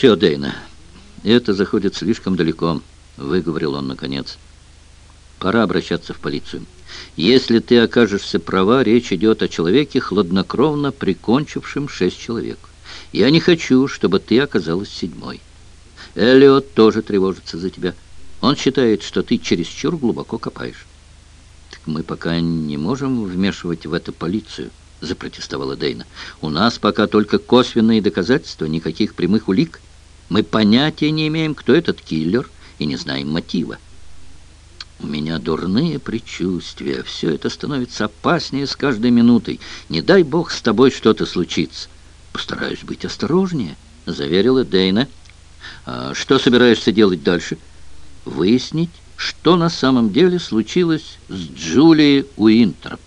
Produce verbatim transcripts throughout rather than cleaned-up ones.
«Все, Дейна, это заходит слишком далеко», — выговорил он наконец. «Пора обращаться в полицию. Если ты окажешься права, речь идет о человеке, хладнокровно прикончившем шесть человек. Я не хочу, чтобы ты оказалась седьмой. Эллиот тоже тревожится за тебя. Он считает, что ты чересчур глубоко копаешь». «Так мы пока не можем вмешивать в это полицию», — запротестовала Дейна. «У нас пока только косвенные доказательства, никаких прямых улик. Мы понятия не имеем, кто этот киллер, и не знаем мотива». «У меня дурные предчувствия. Все это становится опаснее с каждой минутой. Не дай бог с тобой что-то случится». «Постараюсь быть осторожнее», — заверила Дейна. «А что собираешься делать дальше?» «Выяснить, что на самом деле случилось с Джулией Уинтроп».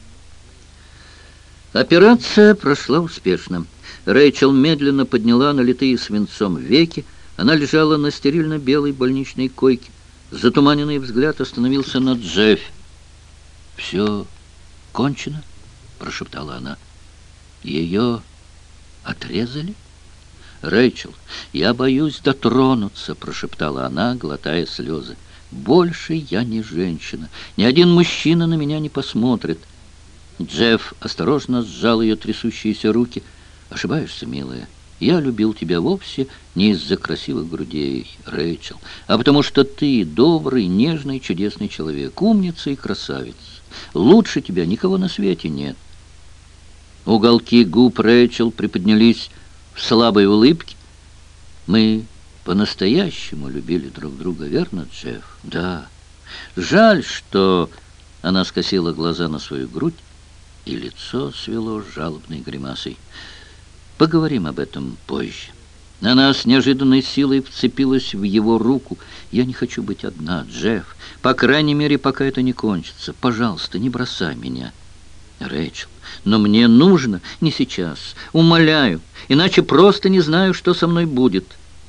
Операция прошла успешно. Рэйчел медленно подняла налитые свинцом веки. Она лежала на стерильно-белой больничной койке. Затуманенный взгляд остановился на Джеффе. «Все кончено?» — прошептала она. «Ее отрезали?» «Рэйчел, я боюсь дотронуться», — прошептала она, глотая слезы. «Больше я не женщина. Ни один мужчина на меня не посмотрит». Джефф осторожно сжал ее трясущиеся руки. «Ошибаешься, милая. Я любил тебя вовсе не из-за красивых грудей, Рэйчел, а потому что ты добрый, нежный, чудесный человек, умница и красавец. Лучше тебя никого на свете нет». Уголки губ Рэйчел приподнялись в слабой улыбке. «Мы по-настоящему любили друг друга, верно, Джефф?» «Да. Жаль, что...» Она скосила глаза на свою грудь, и лицо свело жалобной гримасой. «Поговорим об этом позже». Она с неожиданной силой вцепилась в его руку. «Я не хочу быть одна, Джефф. По крайней мере, пока это не кончится. Пожалуйста, не бросай меня». «Рэйчел, но мне нужно не сейчас. Умоляю, иначе просто не знаю, что со мной будет».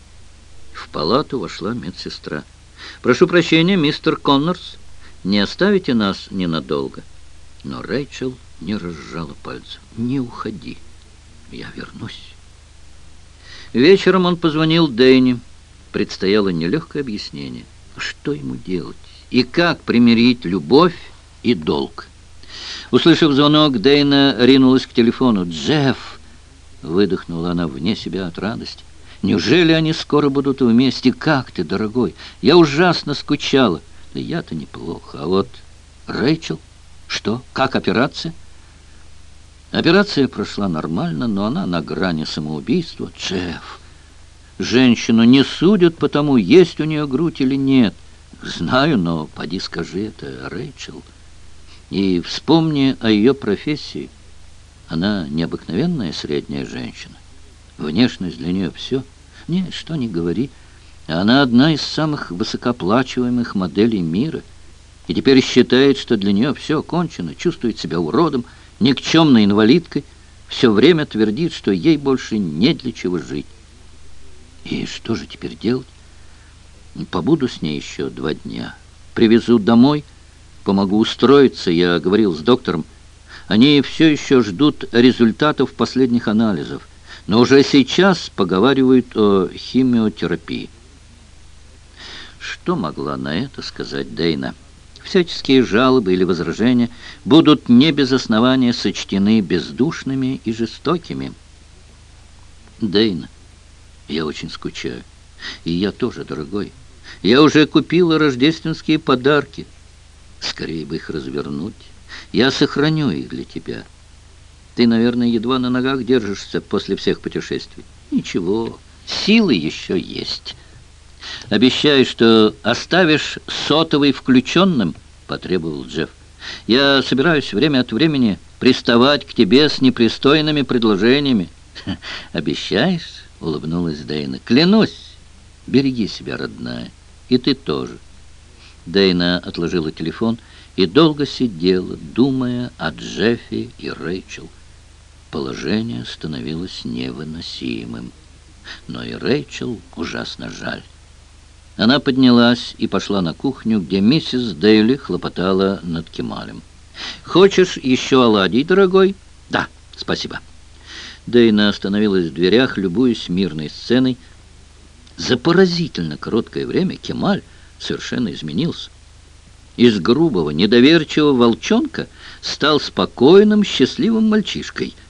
В палату вошла медсестра. «Прошу прощения, мистер Коннорс, не оставите нас ненадолго?» Но Рэйчел не разжала пальцев. «Не уходи, я вернусь». Вечером он позвонил Дейне. Предстояло нелегкое объяснение. Что ему делать и как примирить любовь и долг? Услышав звонок, Дейна ринулась к телефону. «Джефф!» — выдохнула она вне себя от радости. «Неужели они скоро будут вместе? Как ты, дорогой? Я ужасно скучала». «Да я-то неплохо. А вот Рэйчел? Что? Как операция?» Операция прошла нормально, но она на грани самоубийства. «Джефф! Женщину не судят по тому, есть у нее грудь или нет». «Знаю, но поди скажи это, Рэйчел. И вспомни о ее профессии. Она необыкновенная средняя женщина. Внешность для нее все. Нет, что ни говори. Она одна из самых высокооплачиваемых моделей мира. И теперь считает, что для нее все кончено, чувствует себя уродом, никчемной инвалидкой, все время твердит, что ей больше не для чего жить. И что же теперь делать? Побуду с ней еще два дня. Привезу домой, помогу устроиться, я говорил с доктором. Они все еще ждут результатов последних анализов, но уже сейчас поговаривают о химиотерапии. Что могла на это сказать Дейна? Всяческие жалобы или возражения будут не без основания сочтены бездушными и жестокими. «Дейна, я очень скучаю. И я тоже, дорогой. Я уже купила рождественские подарки. Скорее бы их развернуть. Я сохраню их для тебя. Ты, наверное, едва на ногах держишься после всех путешествий. Ничего, силы еще есть. Обещай, что оставишь сотовый включенным», — потребовал Джефф. «Я собираюсь время от времени приставать к тебе с непристойными предложениями». «Обещаешь?» — улыбнулась Дейна. «Клянусь. Береги себя, родная. И ты тоже». Дейна отложила телефон и долго сидела, думая о Джеффе и Рэйчел. Положение становилось невыносимым. Но и Рэйчел ужасно жаль. Она поднялась и пошла на кухню, где миссис Дейли хлопотала над кемалем. «Хочешь еще оладий, дорогой?» «Да, спасибо». Дейна остановилась в дверях, любуясь мирной сценой. За поразительно короткое время Кемаль совершенно изменился. Из грубого, недоверчивого волчонка стал спокойным, счастливым мальчишкой –